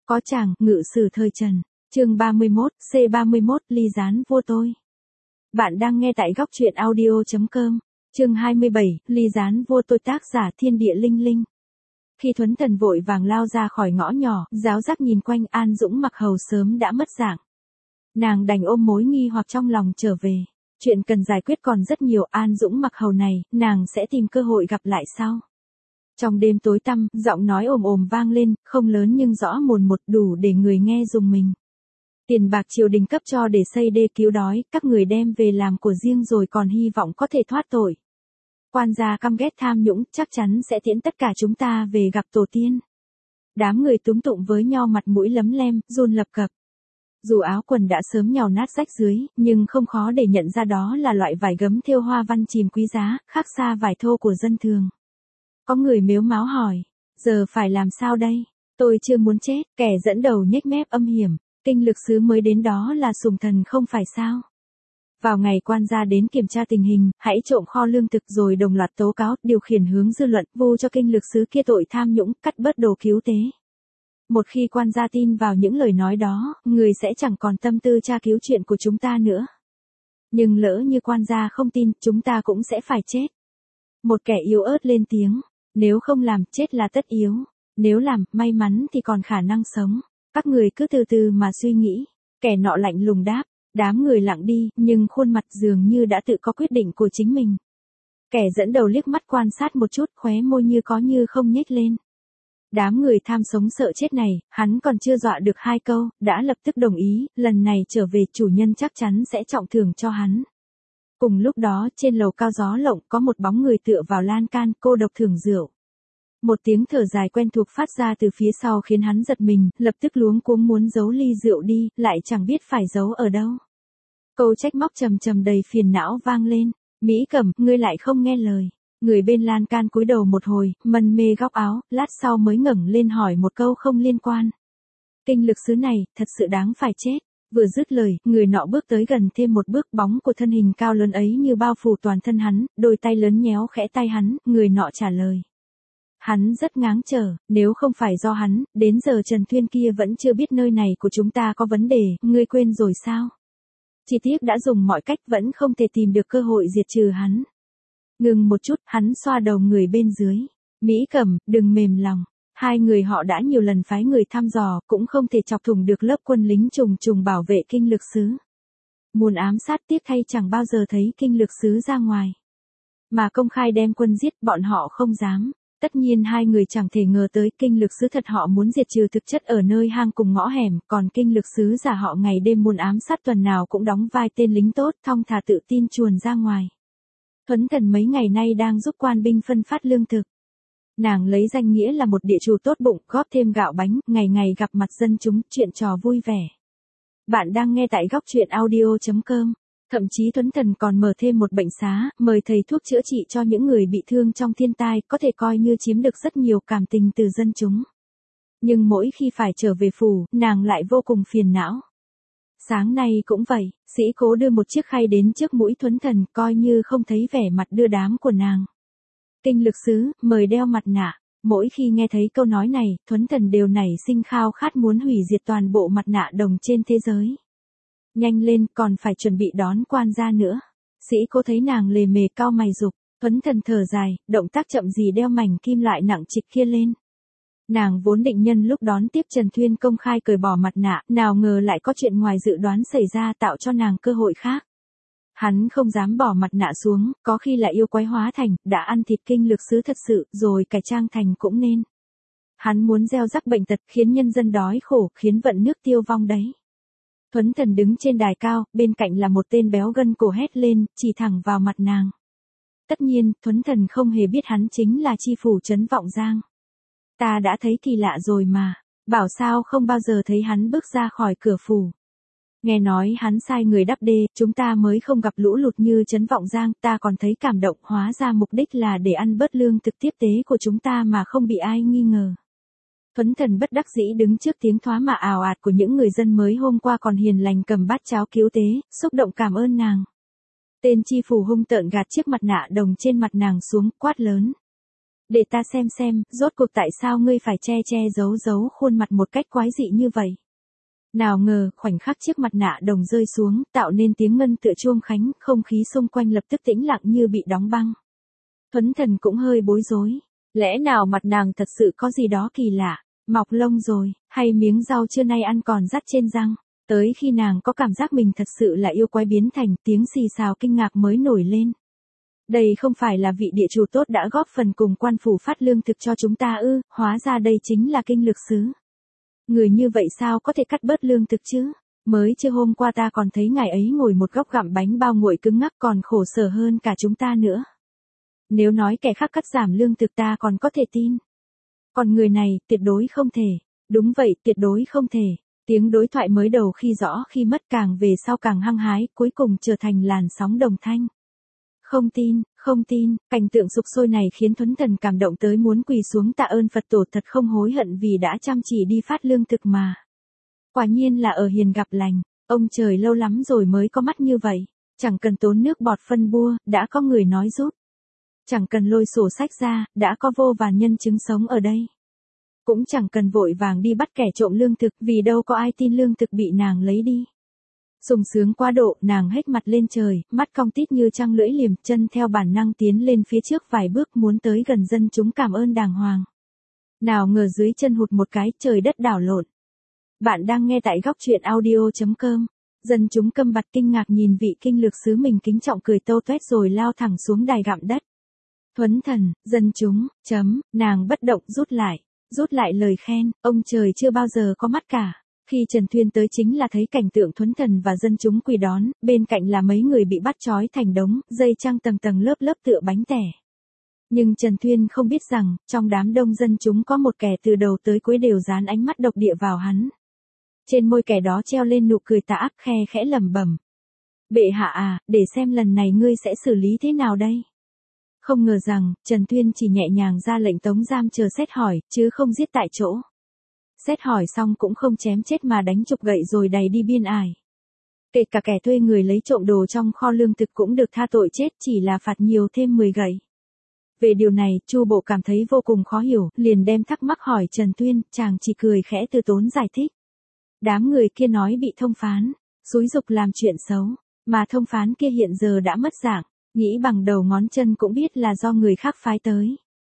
Có chàng, ngự sử thời Trần. Chương 31, C31, ly gián vô tôi. Bạn đang nghe tại góc truyện audio.com. Chương 27, ly gián vô tôi, tác giả Thiên Địa Linh Linh. Khi Thuấn Thần vội vàng lao ra khỏi ngõ nhỏ, giáo giác nhìn quanh, An Dũng Mặc Hầu sớm đã mất dạng. Nàng đành ôm mối nghi hoặc trong lòng trở về. Chuyện cần giải quyết còn rất nhiều, An Dũng Mặc Hầu này, nàng sẽ tìm cơ hội gặp lại sau. Trong đêm tối tăm, giọng nói ồm ồm vang lên, không lớn nhưng rõ mồn một, đủ để người nghe rùng mình. Tiền bạc triều đình cấp cho để xây đê cứu đói, các người đem về làm của riêng rồi còn hy vọng có thể thoát tội. Quan gia căm ghét tham nhũng, chắc chắn sẽ tiễn tất cả chúng ta về gặp tổ tiên. Đám người túm tụng với nhau, mặt mũi lấm lem, run lập cập. Dù áo quần đã sớm nhàu nát rách dưới, nhưng không khó để nhận ra đó là loại vải gấm thêu hoa văn chìm quý giá, khác xa vải thô của dân thường. Có người mếu máo hỏi, giờ phải làm sao đây? Tôi chưa muốn chết, kẻ dẫn đầu nhếch mép âm hiểm, Kinh Lực Sứ mới đến đó là sùng thần không phải sao? Vào ngày quan gia đến kiểm tra tình hình, hãy trộm kho lương thực rồi đồng loạt tố cáo, điều khiển hướng dư luận, vu cho Kinh Lực Sứ kia tội tham nhũng, cắt bớt đồ cứu tế. Một khi quan gia tin vào những lời nói đó, người sẽ chẳng còn tâm tư tra cứu chuyện của chúng ta nữa. Nhưng lỡ như quan gia không tin, chúng ta cũng sẽ phải chết. Một kẻ yếu ớt lên tiếng, nếu không làm, chết là tất yếu. Nếu làm, may mắn thì còn khả năng sống. Các người cứ từ từ mà suy nghĩ. Kẻ nọ lạnh lùng đáp. Đám người lặng đi, nhưng khuôn mặt dường như đã tự có quyết định của chính mình. Kẻ dẫn đầu liếc mắt quan sát một chút, khóe môi như có như không nhếch lên. Đám người tham sống sợ chết này, hắn còn chưa dọa được hai câu, đã lập tức đồng ý, lần này trở về chủ nhân chắc chắn sẽ trọng thưởng cho hắn. Cùng lúc đó, trên lầu cao gió lộng, có một bóng người tựa vào lan can, cô độc thưởng rượu. Một tiếng thở dài quen thuộc phát ra từ phía sau khiến hắn giật mình, lập tức luống cuống muốn giấu ly rượu đi, lại chẳng biết phải giấu ở đâu. Câu trách móc trầm trầm đầy phiền não vang lên. Mỹ Cẩm, ngươi lại không nghe lời. Người bên lan can cúi đầu một hồi, mân mê góc áo, lát sau mới ngẩng lên hỏi một câu không liên quan. Kinh Lực Sứ này, thật sự đáng phải chết. Vừa dứt lời, người nọ bước tới gần thêm một bước, bóng của thân hình cao lớn ấy như bao phủ toàn thân hắn, đôi tay lớn nhéo khẽ tay hắn, người nọ trả lời. Hắn rất ngáng trở, nếu không phải do hắn, đến giờ Trần Thuyên kia vẫn chưa biết nơi này của chúng ta có vấn đề, ngươi quên rồi sao? Chỉ tiếc đã dùng mọi cách vẫn không thể tìm được cơ hội diệt trừ hắn. Ngừng một chút, hắn xoa đầu người bên dưới. Mỹ Cẩm, đừng mềm lòng. Hai người họ đã nhiều lần phái người thăm dò, cũng không thể chọc thủng được lớp quân lính trùng trùng bảo vệ Kinh Lực Sứ. Muốn ám sát, tiếc thay chẳng bao giờ thấy Kinh Lực Sứ ra ngoài. Mà công khai đem quân giết, bọn họ không dám. Tất nhiên hai người chẳng thể ngờ tới Kinh Lực Sứ thật họ muốn diệt trừ thực chất ở nơi hang cùng ngõ hẻm, còn Kinh Lực Sứ giả họ ngày đêm muốn ám sát, tuần nào cũng đóng vai tên lính tốt, thong thả tự tin chuồn ra ngoài. Thuấn Thần mấy ngày nay đang giúp quan binh phân phát lương thực. Nàng lấy danh nghĩa là một địa chủ tốt bụng, góp thêm gạo bánh, ngày ngày gặp mặt dân chúng, chuyện trò vui vẻ. Bạn đang nghe tại góc truyện audio.com. Thậm chí Thuấn Thần còn mở thêm một bệnh xá, mời thầy thuốc chữa trị cho những người bị thương trong thiên tai, có thể coi như chiếm được rất nhiều cảm tình từ dân chúng. Nhưng mỗi khi phải trở về phủ, nàng lại vô cùng phiền não. Sáng nay cũng vậy, Sĩ Cố đưa một chiếc khay đến trước mũi Thuấn Thần, coi như không thấy vẻ mặt đưa đám của nàng. Kinh Lực Sứ, mời đeo mặt nạ. Mỗi khi nghe thấy câu nói này, Thuấn Thần đều nảy sinh khao khát muốn hủy diệt toàn bộ mặt nạ đồng trên thế giới. Nhanh lên, còn phải chuẩn bị đón quan gia nữa. Sĩ Cố thấy nàng lề mề cau mày giục, Thuấn Thần thở dài, động tác chậm gì đeo mảnh kim loại nặng trịch kia lên. Nàng vốn định nhân lúc đón tiếp Trần Thuyên công khai cởi bỏ mặt nạ, nào ngờ lại có chuyện ngoài dự đoán xảy ra, tạo cho nàng cơ hội khác. Hắn không dám bỏ mặt nạ xuống, có khi lại yêu quái hóa thành, đã ăn thịt Kinh Lực Sứ thật sự, rồi cải trang thành cũng nên. Hắn muốn gieo rắc bệnh tật, khiến nhân dân đói khổ, khiến vận nước tiêu vong đấy. Thuấn Thần đứng trên đài cao, bên cạnh là một tên béo gân cổ hét lên, chỉ thẳng vào mặt nàng. Tất nhiên, Thuấn Thần không hề biết hắn chính là chi phủ trấn Vọng Giang. Ta đã thấy thì lạ rồi mà, bảo sao không bao giờ thấy hắn bước ra khỏi cửa phủ. Nghe nói hắn sai người đắp đê, chúng ta mới không gặp lũ lụt như trấn Vọng Giang, ta còn thấy cảm động, hóa ra mục đích là để ăn bớt lương thực tiếp tế của chúng ta mà không bị ai nghi ngờ. Thuấn Thần bất đắc dĩ đứng trước tiếng thoá mạ ào ạt của những người dân mới hôm qua còn hiền lành cầm bát cháo cứu tế, xúc động cảm ơn nàng. Tên chi phủ hung tợn gạt chiếc mặt nạ đồng trên mặt nàng xuống, quát lớn. Để ta xem, rốt cuộc tại sao ngươi phải che giấu khuôn mặt một cách quái dị như vậy. Nào ngờ, khoảnh khắc chiếc mặt nạ đồng rơi xuống, tạo nên tiếng ngân tựa chuông khánh, không khí xung quanh lập tức tĩnh lặng như bị đóng băng. Thuấn Thần cũng hơi bối rối. Lẽ nào mặt nàng thật sự có gì đó kỳ lạ, mọc lông rồi, hay miếng rau trưa nay ăn còn rắt trên răng? Tới khi nàng có cảm giác mình thật sự là yêu quái biến thành, tiếng xì xào kinh ngạc mới nổi lên. Đây không phải là vị địa chủ tốt đã góp phần cùng quan phủ phát lương thực cho chúng ta ư, hóa ra đây chính là kinh lược sứ. Người như vậy sao có thể cắt bớt lương thực chứ? Mới chưa hôm qua ta còn thấy ngài ấy ngồi một góc gặm bánh bao nguội cứng ngắc còn khổ sở hơn cả chúng ta nữa. Nếu nói kẻ khác cắt giảm lương thực ta còn có thể tin. Còn người này, tuyệt đối không thể. Đúng vậy, tuyệt đối không thể. Tiếng đối thoại mới đầu khi rõ khi mất càng về sau càng hăng hái, cuối cùng trở thành làn sóng đồng thanh. Không tin, cảnh tượng sục sôi này khiến Thuấn Thần cảm động tới muốn quỳ xuống tạ ơn Phật tổ, thật không hối hận vì đã chăm chỉ đi phát lương thực mà. Quả nhiên là ở hiền gặp lành, ông trời lâu lắm rồi mới có mắt như vậy, chẳng cần tốn nước bọt phân bua, đã có người nói giúp. Chẳng cần lôi sổ sách ra, đã có vô vàn nhân chứng sống ở đây. Cũng chẳng cần vội vàng đi bắt kẻ trộm lương thực, vì đâu có ai tin lương thực bị nàng lấy đi. Sung sướng quá độ, nàng hếch mặt lên trời, mắt cong tít như trăng lưỡi liềm, chân theo bản năng tiến lên phía trước vài bước muốn tới gần dân chúng cảm ơn đàng hoàng. Nào ngờ dưới chân hụt một cái, trời đất đảo lộn. Bạn đang nghe tại góc truyện audio.com. Dân chúng câm bặt kinh ngạc nhìn vị kinh lược sứ mình kính trọng cười tâu tuét rồi lao thẳng xuống đài gặm đất. Thuấn Thần, dân chúng, nàng bất động rút lại lời khen, ông trời chưa bao giờ có mắt cả. Khi Trần Thuyên tới chính là thấy cảnh tượng Thuấn Thần và dân chúng quỳ đón, bên cạnh là mấy người bị bắt trói thành đống, dây trăng tầng tầng lớp lớp tựa bánh tẻ. Nhưng Trần Thuyên không biết rằng, trong đám đông dân chúng có một kẻ từ đầu tới cuối đều dán ánh mắt độc địa vào hắn. Trên môi kẻ đó treo lên nụ cười tà ác, khe khẽ lẩm bẩm. Bệ hạ à, để xem lần này ngươi sẽ xử lý thế nào đây? Không ngờ rằng, Trần Thuyên chỉ nhẹ nhàng ra lệnh tống giam chờ xét hỏi, chứ không giết tại chỗ. Xét hỏi xong cũng không chém chết mà đánh chụp gậy rồi đày đi biên ải. Kể cả kẻ thuê người lấy trộm đồ trong kho lương thực cũng được tha tội chết, chỉ là phạt nhiều thêm 10 gậy. Về điều này, Chu Bộ cảm thấy vô cùng khó hiểu, liền đem thắc mắc hỏi Trần Thuyên, chàng chỉ cười khẽ từ tốn giải thích. Đám người kia nói bị thông phán, xúi giục làm chuyện xấu, mà thông phán kia hiện giờ đã mất dạng, nghĩ bằng đầu ngón chân cũng biết là do người khác phái tới.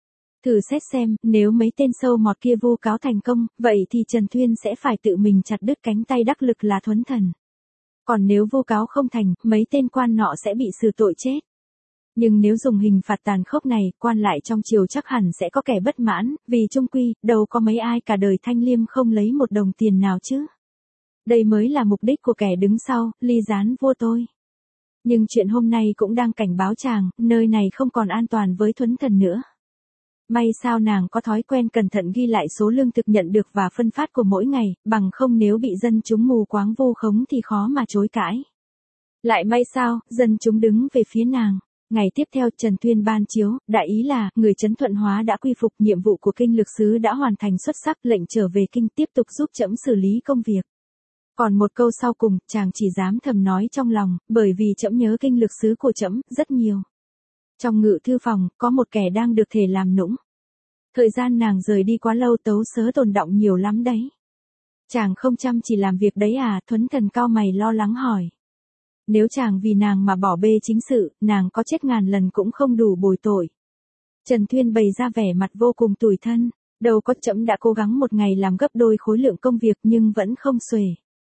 Thử xét xem, nếu mấy tên sâu mọt kia vu cáo thành công, vậy thì Trần Thuyên sẽ phải tự mình chặt đứt cánh tay đắc lực là Thuấn Thần. Còn nếu vu cáo không thành, mấy tên quan nọ sẽ bị xử tội chết. Nhưng nếu dùng hình phạt tàn khốc này, quan lại trong triều chắc hẳn sẽ có kẻ bất mãn, vì chung quy, đâu có mấy ai cả đời thanh liêm không lấy một đồng tiền nào chứ. Đây mới là mục đích của kẻ đứng sau, ly gián vua tôi. Nhưng chuyện hôm nay cũng đang cảnh báo chàng, nơi này không còn an toàn với Thuấn Thần nữa. May sao nàng có thói quen cẩn thận ghi lại số lương thực nhận được và phân phát của mỗi ngày, bằng không nếu bị dân chúng mù quáng vu khống thì khó mà chối cãi. Lại may sao, dân chúng đứng về phía nàng. Ngày tiếp theo Trần Thuyên ban chiếu, đại ý là, người Trấn Thuận Hóa đã quy phục, nhiệm vụ của kinh lược sứ đã hoàn thành xuất sắc, lệnh trở về kinh tiếp tục giúp trẫm xử lý công việc. Còn một câu sau cùng, chàng chỉ dám thầm nói trong lòng, bởi vì trẫm nhớ kinh lược sứ của trẫm rất nhiều. Trong ngự thư phòng, có một kẻ đang được thể làm nũng. Thời gian nàng rời đi quá lâu, tấu sớ tồn đọng nhiều lắm đấy. Chàng không chăm chỉ làm việc đấy à? Thuấn Thần cau mày lo lắng hỏi. Nếu chàng vì nàng mà bỏ bê chính sự, nàng có chết ngàn lần cũng không đủ bồi tội. Trần Thuyên bày ra vẻ mặt vô cùng tủi thân. Đâu có, trẫm đã cố gắng một ngày làm gấp đôi khối lượng công việc nhưng vẫn không xuể.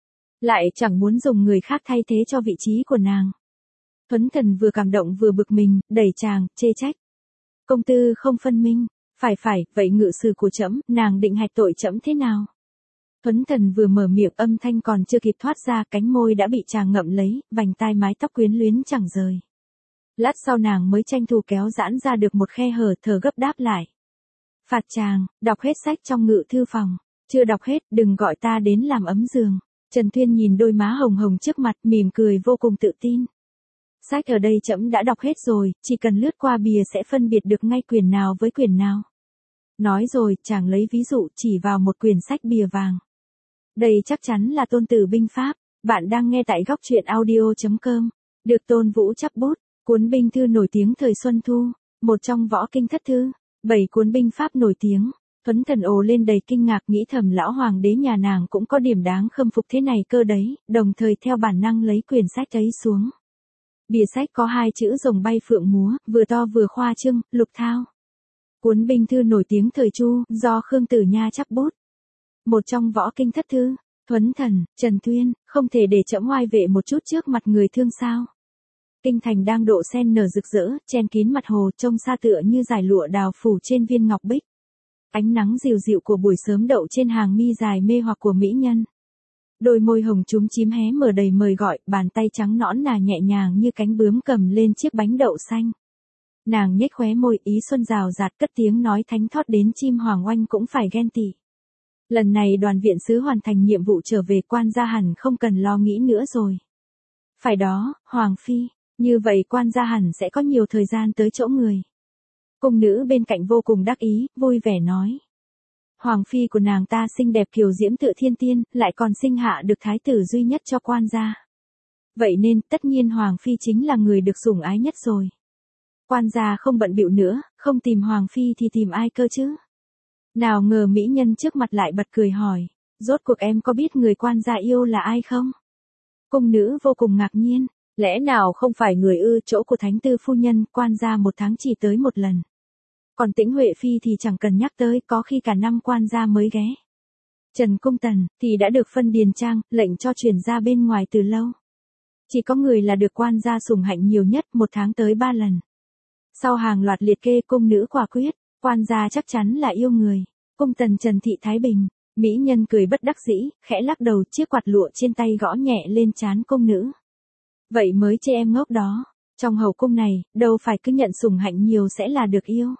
Lại chẳng muốn dùng người khác thay thế cho vị trí của nàng. Thuấn Thần vừa cảm động vừa bực mình, đẩy chàng, chê trách. Công tư không phân minh, phải, vậy ngự sử của trẫm, nàng định hạch tội trẫm thế nào? Thuấn Thần vừa mở miệng âm thanh còn chưa kịp thoát ra, cánh môi đã bị chàng ngậm lấy, vành tai mái tóc quyến luyến chẳng rời. Lát sau nàng mới tranh thủ kéo giãn ra được một khe hở, thở gấp đáp lại. Phạt chàng, đọc hết sách trong ngự thư phòng. Chưa đọc hết, đừng gọi ta đến làm ấm giường. Trần Thuyên nhìn đôi má hồng hồng trước mặt, mỉm cười vô cùng tự tin. Sách ở đây trẫm đã đọc hết rồi, chỉ cần lướt qua bìa sẽ phân biệt được ngay quyển nào với quyển nào. Nói rồi, chàng lấy ví dụ chỉ vào một quyển sách bìa vàng. Đây chắc chắn là Tôn Tử binh pháp. Bạn đang nghe tại góc truyện audio.com. Được Tôn Vũ chắp bút, cuốn binh thư nổi tiếng thời Xuân Thu, một trong võ kinh thất thư. 7 cuốn binh pháp nổi tiếng. Thuấn Thần ồ lên đầy kinh ngạc, nghĩ thầm lão hoàng đế nhà nàng cũng có điểm đáng khâm phục thế này cơ đấy, đồng thời theo bản năng lấy quyển sách ấy xuống. Bìa sách có 2 chữ rồng bay phượng múa, vừa to vừa khoa trương, Lục Thao. Cuốn binh thư nổi tiếng thời Chu, do Khương Tử Nha chắp bút. Một trong võ kinh thất thư. Thuấn Thần, Trần Tuyên, không thể để trẫm oai vệ một chút trước mặt người thương sao? Kinh thành đang độ sen nở rực rỡ, chen kín mặt hồ, trông xa tựa như dải lụa đào phủ trên viên ngọc bích. Ánh nắng dịu dịu của buổi sớm đậu trên hàng mi dài mê hoặc của mỹ nhân. Đôi môi hồng chúm chím hé mở đầy mời gọi, bàn tay trắng nõn nà nhẹ nhàng như cánh bướm cầm lên chiếc bánh đậu xanh. Nàng nhếch khóe môi, ý xuân rào rạt, cất tiếng nói thánh thót đến chim hoàng oanh cũng phải ghen tị. Lần này đoàn viện sứ hoàn thành nhiệm vụ trở về, quan gia hẳn không cần lo nghĩ nữa rồi. Phải đó, Hoàng Phi, như vậy quan gia hẳn sẽ có nhiều thời gian tới chỗ người. Cung nữ bên cạnh vô cùng đắc ý, vui vẻ nói. Hoàng Phi của nàng ta xinh đẹp kiều diễm tựa thiên tiên, lại còn sinh hạ được thái tử duy nhất cho quan gia. Vậy nên, tất nhiên Hoàng Phi chính là người được sủng ái nhất rồi. Quan gia không bận bịu nữa, không tìm Hoàng Phi thì tìm ai cơ chứ? Nào ngờ mỹ nhân trước mặt lại bật cười hỏi, rốt cuộc em có biết người quan gia yêu là ai không? Cung nữ vô cùng ngạc nhiên, lẽ nào không phải người ư? Chỗ của thánh tư phu nhân, quan gia 1 tháng chỉ tới 1 lần. Còn Tĩnh Huệ Phi thì chẳng cần nhắc tới, có khi cả năm quan gia mới ghé. Trần Cung Tần thì đã được phân điền trang, lệnh cho chuyển ra bên ngoài từ lâu. Chỉ có người là được quan gia sủng hạnh nhiều nhất, 1 tháng tới 3 lần. Sau hàng loạt liệt kê, cung nữ quả quyết, quan gia chắc chắn là yêu người. Cung Tần Trần Thị Thái Bình, mỹ nhân cười bất đắc dĩ, khẽ lắc đầu, chiếc quạt lụa trên tay gõ nhẹ lên trán cung nữ. Vậy mới chê em ngốc đó, trong hậu cung này, đâu phải cứ nhận sủng hạnh nhiều sẽ là được yêu.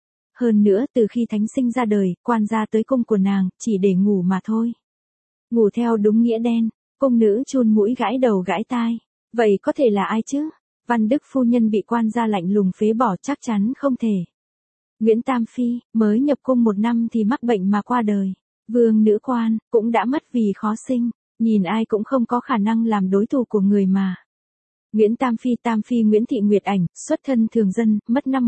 Hơn nữa, từ khi thánh sinh ra đời, quan gia tới cung của nàng, chỉ để ngủ mà thôi. Ngủ theo đúng nghĩa đen, cung nữ chun mũi gãi đầu gãi tai. Vậy có thể là ai chứ? Văn Đức phu nhân bị quan gia lạnh lùng phế bỏ, chắc chắn không thể. Nguyễn Tam Phi, mới nhập cung 1 năm thì mắc bệnh mà qua đời. Vương nữ quan, cũng đã mất vì khó sinh, nhìn ai cũng không có khả năng làm đối thủ của người mà. Nguyễn Tam Phi Nguyễn Thị Nguyệt Ảnh, xuất thân thường dân, mất năm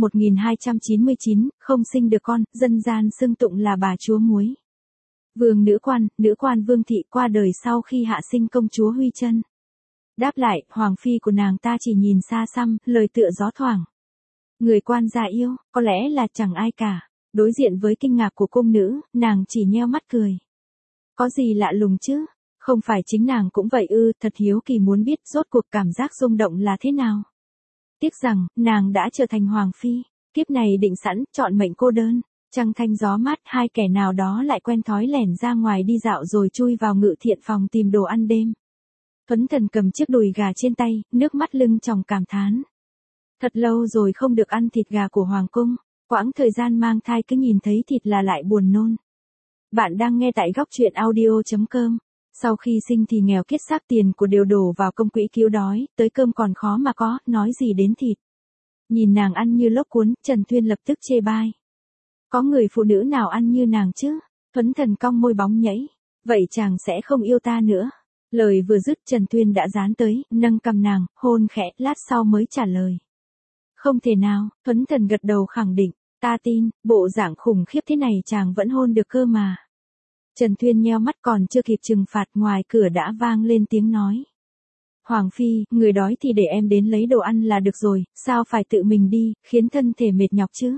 1299, không sinh được con, dân gian xưng tụng là bà chúa muối. Vương nữ quan Vương Thị qua đời sau khi hạ sinh công chúa Huy Trân. Đáp lại, Hoàng Phi của nàng ta chỉ nhìn xa xăm, lời tựa gió thoảng. Người quan gia yêu, có lẽ là chẳng ai cả. Đối diện với kinh ngạc của cung nữ, nàng chỉ nheo mắt cười. Có gì lạ lùng chứ? Không phải chính nàng cũng vậy ư? Thật hiếu kỳ muốn biết rốt cuộc cảm giác rung động là thế nào. Tiếc rằng, nàng đã trở thành Hoàng Phi, kiếp này định sẵn, chọn mệnh cô đơn. Trăng thanh gió mát, 2 kẻ nào đó lại quen thói lẻn ra ngoài đi dạo rồi chui vào ngự thiện phòng tìm đồ ăn đêm. Thuấn Thần cầm chiếc đùi gà trên tay, nước mắt lưng tròng cảm thán. Thật lâu rồi không được ăn thịt gà của Hoàng cung, quãng thời gian mang thai cứ nhìn thấy thịt là lại buồn nôn. Bạn đang nghe tại góc truyện audio.com. Sau khi sinh thì nghèo kiết xác, tiền của đều đổ vào công quỹ cứu đói, tới cơm còn khó mà có, nói gì đến thịt. Nhìn nàng ăn như lốc cuốn, Trần Tuyên lập tức chê bai. Có người phụ nữ nào ăn như nàng chứ? Thuấn Thần cong môi bóng nhảy. Vậy chàng sẽ không yêu ta nữa. Lời vừa dứt, Trần Tuyên đã dán tới, nâng cầm nàng, hôn khẽ, lát sau mới trả lời. Không thể nào, Thuấn Thần gật đầu khẳng định, ta tin, bộ dạng khủng khiếp thế này chàng vẫn hôn được cơ mà. Trần Tuyên nheo mắt, còn chưa kịp trừng phạt, ngoài cửa đã vang lên tiếng nói. Hoàng Phi, người đói thì để em đến lấy đồ ăn là được rồi, sao phải tự mình đi, khiến thân thể mệt nhọc chứ?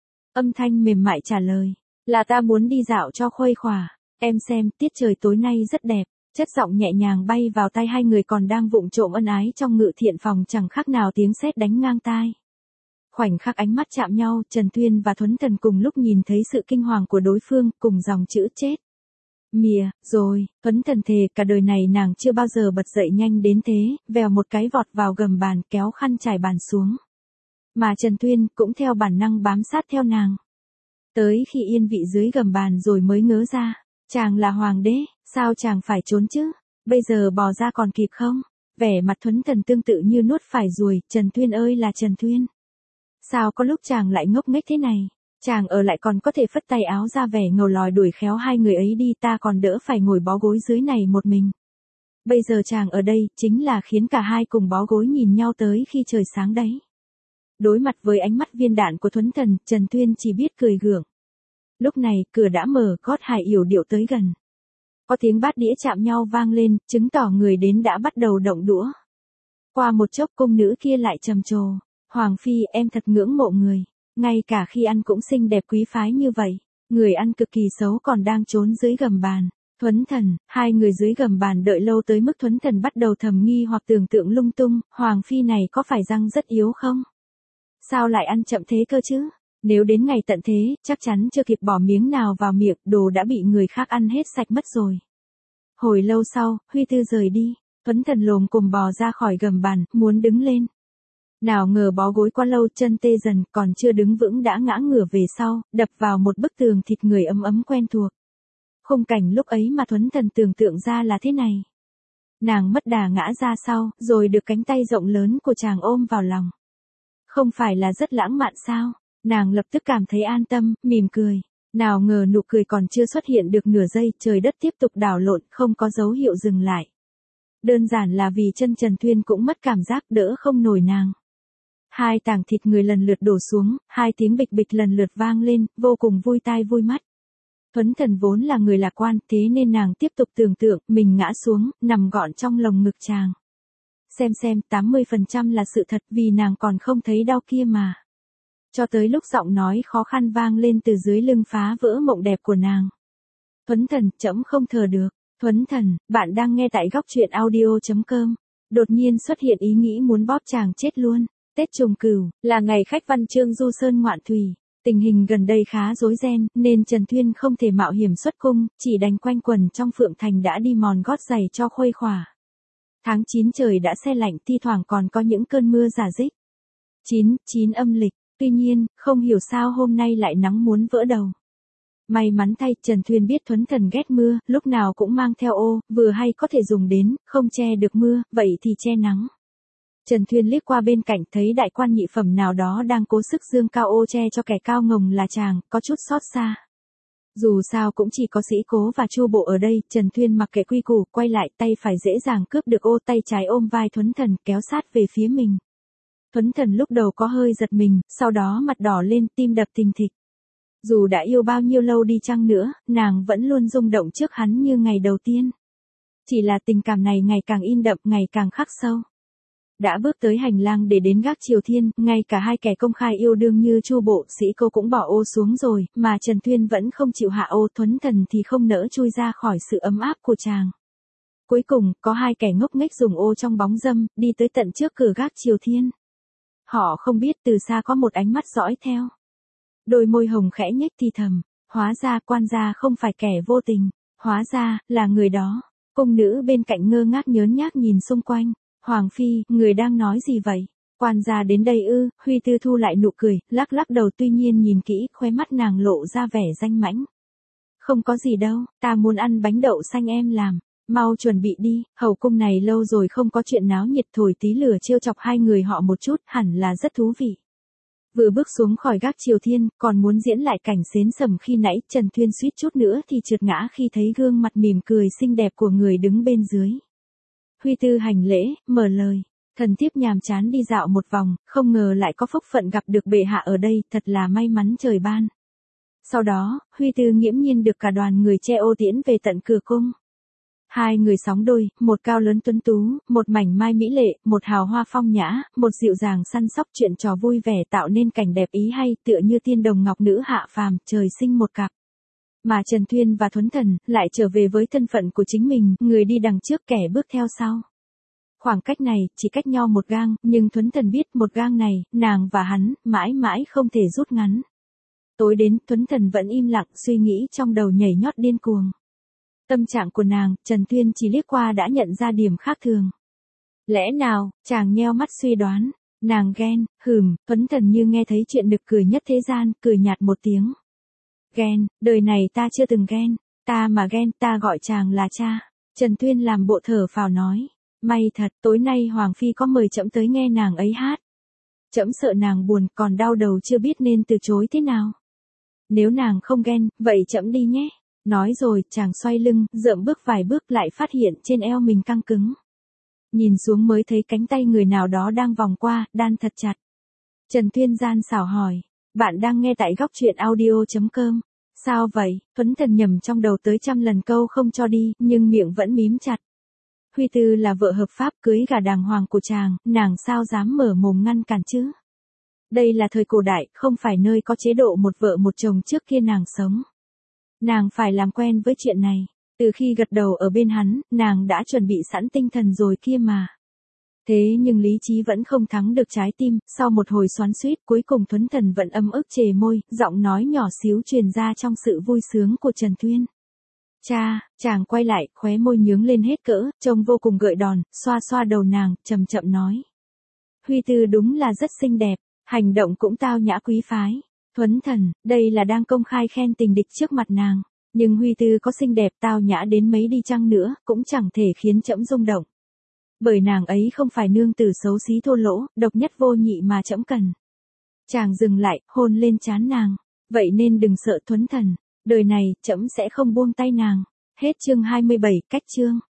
Âm thanh mềm mại trả lời, là ta muốn đi dạo cho khuây khỏa, em xem, tiết trời tối nay rất đẹp. Chất giọng nhẹ nhàng bay vào tai hai người còn đang vụng trộm ân ái trong ngự thiện phòng, chẳng khác nào tiếng sét đánh ngang tai. Khoảnh khắc ánh mắt chạm nhau, Trần Tuyên và Thuấn Thần cùng lúc nhìn thấy sự kinh hoàng của đối phương, cùng dòng chữ chết. Mìa, rồi, Thuấn Thần thề cả đời này nàng chưa bao giờ bật dậy nhanh đến thế, vèo một cái vọt vào gầm bàn, kéo khăn trải bàn xuống. Mà Trần Tuyên cũng theo bản năng bám sát theo nàng. Tới khi yên vị dưới gầm bàn rồi mới ngớ ra, chàng là hoàng đế, sao chàng phải trốn chứ? Bây giờ bò ra còn kịp không? Vẻ mặt Thuấn Thần tương tự như nuốt phải ruồi, Trần Tuyên ơi là Trần Tuyên. Sao có lúc chàng lại ngốc nghếch thế này? Chàng ở lại còn có thể phất tay áo ra vẻ ngầu lòi đuổi khéo hai người ấy đi, ta còn đỡ phải ngồi bó gối dưới này một mình. Bây giờ chàng ở đây, chính là khiến cả hai cùng bó gối nhìn nhau tới khi trời sáng đấy. Đối mặt với ánh mắt viên đạn của Thuấn Thần, Trần Tuyên chỉ biết cười gượng. Lúc này, cửa đã mở, gót Hải yểu điệu tới gần. Có tiếng bát đĩa chạm nhau vang lên, chứng tỏ người đến đã bắt đầu động đũa. Qua một chốc cung nữ kia lại trầm trồ. Hoàng phi, em thật ngưỡng mộ người. Ngay cả khi ăn cũng xinh đẹp quý phái như vậy. Người ăn cực kỳ xấu còn đang trốn dưới gầm bàn. Thuấn Thần, hai người dưới gầm bàn đợi lâu tới mức Thuấn Thần bắt đầu thầm nghi hoặc tưởng tượng lung tung, Hoàng phi này có phải răng rất yếu không? Sao lại ăn chậm thế cơ chứ? Nếu đến ngày tận thế, chắc chắn chưa kịp bỏ miếng nào vào miệng, đồ đã bị người khác ăn hết sạch mất rồi. Hồi lâu sau, Huy Tư rời đi, Thuấn Thần lồm cồm bò ra khỏi gầm bàn, muốn đứng lên. Nào ngờ bó gối quá lâu chân tê dần, còn chưa đứng vững đã ngã ngửa về sau, đập vào một bức tường thịt người ấm ấm quen thuộc. Khung cảnh lúc ấy mà Thuấn Thần tưởng tượng ra là thế này. Nàng mất đà ngã ra sau, rồi được cánh tay rộng lớn của chàng ôm vào lòng. Không phải là rất lãng mạn sao? Nàng lập tức cảm thấy an tâm, mỉm cười. Nào ngờ nụ cười còn chưa xuất hiện được nửa giây, trời đất tiếp tục đảo lộn, không có dấu hiệu dừng lại. Đơn giản là vì chân Trần Tuyên cũng mất cảm giác, đỡ không nổi nàng. Hai tảng thịt người lần lượt đổ xuống, hai tiếng bịch bịch lần lượt vang lên, vô cùng vui tai vui mắt. Thuấn Thần vốn là người lạc quan, thế nên nàng tiếp tục tưởng tượng, mình ngã xuống, nằm gọn trong lồng ngực chàng. Xem, 80% là sự thật vì nàng còn không thấy đau kia mà. Cho tới lúc giọng nói khó khăn vang lên từ dưới lưng phá vỡ mộng đẹp của nàng. Thuấn Thần, trẫm không thở được. Thuấn Thần, bạn đang nghe tại góc truyện audio.com. Đột nhiên xuất hiện ý nghĩ muốn bóp chàng chết luôn. Tết Trùng Cửu, là ngày khách văn chương du sơn ngoạn thủy. Tình hình gần đây khá rối ren, nên Trần Tuyên không thể mạo hiểm xuất cung, chỉ đành quanh quần trong Phượng Thành đã đi mòn gót giày cho khuây khỏa. Tháng 9 trời đã se lạnh, thi thoảng còn có những cơn mưa rả rích. 9 âm lịch, tuy nhiên, không hiểu sao hôm nay lại nắng muốn vỡ đầu. May mắn thay, Trần Tuyên biết Thuấn Thần ghét mưa, lúc nào cũng mang theo ô, vừa hay có thể dùng đến, không che được mưa, vậy thì che nắng. Trần Tuyên liếc qua bên cạnh thấy đại quan nhị phẩm nào đó đang cố sức dương cao ô che cho kẻ cao ngồng là chàng, có chút xót xa. Dù sao cũng chỉ có Sĩ Cố và Chu Bộ ở đây, Trần Tuyên mặc kệ quy củ, quay lại tay phải dễ dàng cướp được ô, tay trái ôm vai Thuấn Thần kéo sát về phía mình. Thuấn Thần lúc đầu có hơi giật mình, sau đó mặt đỏ lên, tim đập thình thịch. Dù đã yêu bao nhiêu lâu đi chăng nữa, nàng vẫn luôn rung động trước hắn như ngày đầu tiên. Chỉ là tình cảm này ngày càng in đậm, ngày càng khắc sâu. Đã bước tới hành lang để đến gác Triều Thiên, ngay cả hai kẻ công khai yêu đương như Chu Bộ, Sĩ Cô cũng bỏ ô xuống rồi, mà Trần Tuyên vẫn không chịu hạ ô, Thuấn Thần thì không nỡ chui ra khỏi sự ấm áp của chàng. Cuối cùng, có hai kẻ ngốc nghếch dùng ô trong bóng râm, đi tới tận trước cửa gác Triều Thiên. Họ không biết từ xa có một ánh mắt dõi theo. Đôi môi hồng khẽ nhếch thì thầm, hóa ra quan gia không phải kẻ vô tình, hóa ra, là người đó. Cung nữ bên cạnh ngơ ngác nhớn nhác nhìn xung quanh. Hoàng phi, người đang nói gì vậy? Quan gia đến đây ư? Huy Tư thu lại nụ cười, lắc lắc đầu, tuy nhiên nhìn kỹ, khóe mắt nàng lộ ra vẻ danh mãnh. Không có gì đâu, ta muốn ăn bánh đậu xanh em làm. Mau chuẩn bị đi, hậu cung này lâu rồi không có chuyện náo nhiệt, thổi tí lửa trêu chọc hai người họ một chút, hẳn là rất thú vị. Vừa bước xuống khỏi gác Triều Thiên, còn muốn diễn lại cảnh xến sầm khi nãy, Trần Tuyên suýt chút nữa thì trượt ngã khi thấy gương mặt mỉm cười xinh đẹp của người đứng bên dưới. Huy Tư hành lễ, mở lời. Thần thiếp nhàm chán đi dạo một vòng, không ngờ lại có phúc phận gặp được bệ hạ ở đây, thật là may mắn trời ban. Sau đó, Huy Tư nghiễm nhiên được cả đoàn người che ô tiễn về tận cửa cung. Hai người sóng đôi, một cao lớn tuấn tú, một mảnh mai mỹ lệ, một hào hoa phong nhã, một dịu dàng săn sóc, chuyện trò vui vẻ tạo nên cảnh đẹp ý hay, tựa như tiên đồng ngọc nữ hạ phàm, trời sinh một cặp. Mà Trần Tuyên và Thuấn Thần lại trở về với thân phận của chính mình, người đi đằng trước kẻ bước theo sau. Khoảng cách này chỉ cách nhau một gang, nhưng Thuấn Thần biết một gang này, nàng và hắn mãi mãi không thể rút ngắn. Tối đến, Thuấn Thần vẫn im lặng, suy nghĩ trong đầu nhảy nhót điên cuồng. Tâm trạng của nàng, Trần Tuyên chỉ liếc qua đã nhận ra điểm khác thường. Lẽ nào, chàng nheo mắt suy đoán, nàng ghen, Thuấn Thần như nghe thấy chuyện nực cười nhất thế gian, cười nhạt một tiếng. Ghen, đời này ta chưa từng ghen, ta mà ghen, ta gọi chàng là cha. Trần Tuyên làm bộ thở phào nói, may thật, tối nay Hoàng phi có mời trẫm tới nghe nàng ấy hát. Trẫm sợ nàng buồn, còn đau đầu chưa biết nên từ chối thế nào. Nếu nàng không ghen, vậy trẫm đi nhé. Nói rồi, chàng xoay lưng, dợm bước vài bước lại phát hiện trên eo mình căng cứng. Nhìn xuống mới thấy cánh tay người nào đó đang vòng qua, đan thật chặt. Trần Tuyên gian xảo hỏi. Bạn đang nghe tại góc chuyện audio.com. Sao vậy? Thuấn Thần nhầm trong đầu tới 100 lần câu không cho đi, nhưng miệng vẫn mím chặt. Huy Tư là vợ hợp pháp cưới gả đàng hoàng của chàng, nàng sao dám mở mồm ngăn cản chứ? Đây là thời cổ đại, không phải nơi có chế độ một vợ một chồng trước kia nàng sống. Nàng phải làm quen với chuyện này. Từ khi gật đầu ở bên hắn, nàng đã chuẩn bị sẵn tinh thần rồi kia mà. Thế nhưng lý trí vẫn không thắng được trái tim, sau một hồi xoắn xuýt cuối cùng Thuấn Thần vẫn ấm ức chề môi, giọng nói nhỏ xíu truyền ra trong sự vui sướng của Trần Tuyên. Cha, chàng quay lại, khóe môi nhướng lên hết cỡ, trông vô cùng gợi đòn, xoa xoa đầu nàng, chậm chậm nói. Huy Tư đúng là rất xinh đẹp, hành động cũng tao nhã quý phái. Thuấn Thần, đây là đang công khai khen tình địch trước mặt nàng. Nhưng Huy Tư có xinh đẹp tao nhã đến mấy đi chăng nữa, cũng chẳng thể khiến trẫm rung động. Bởi nàng ấy không phải nương tử xấu xí thô lỗ, độc nhất vô nhị mà trẫm cần. Chàng dừng lại, hôn lên trán nàng. Vậy nên đừng sợ Thuấn Thần, đời này trẫm sẽ không buông tay nàng. Hết chương 27, cách chương.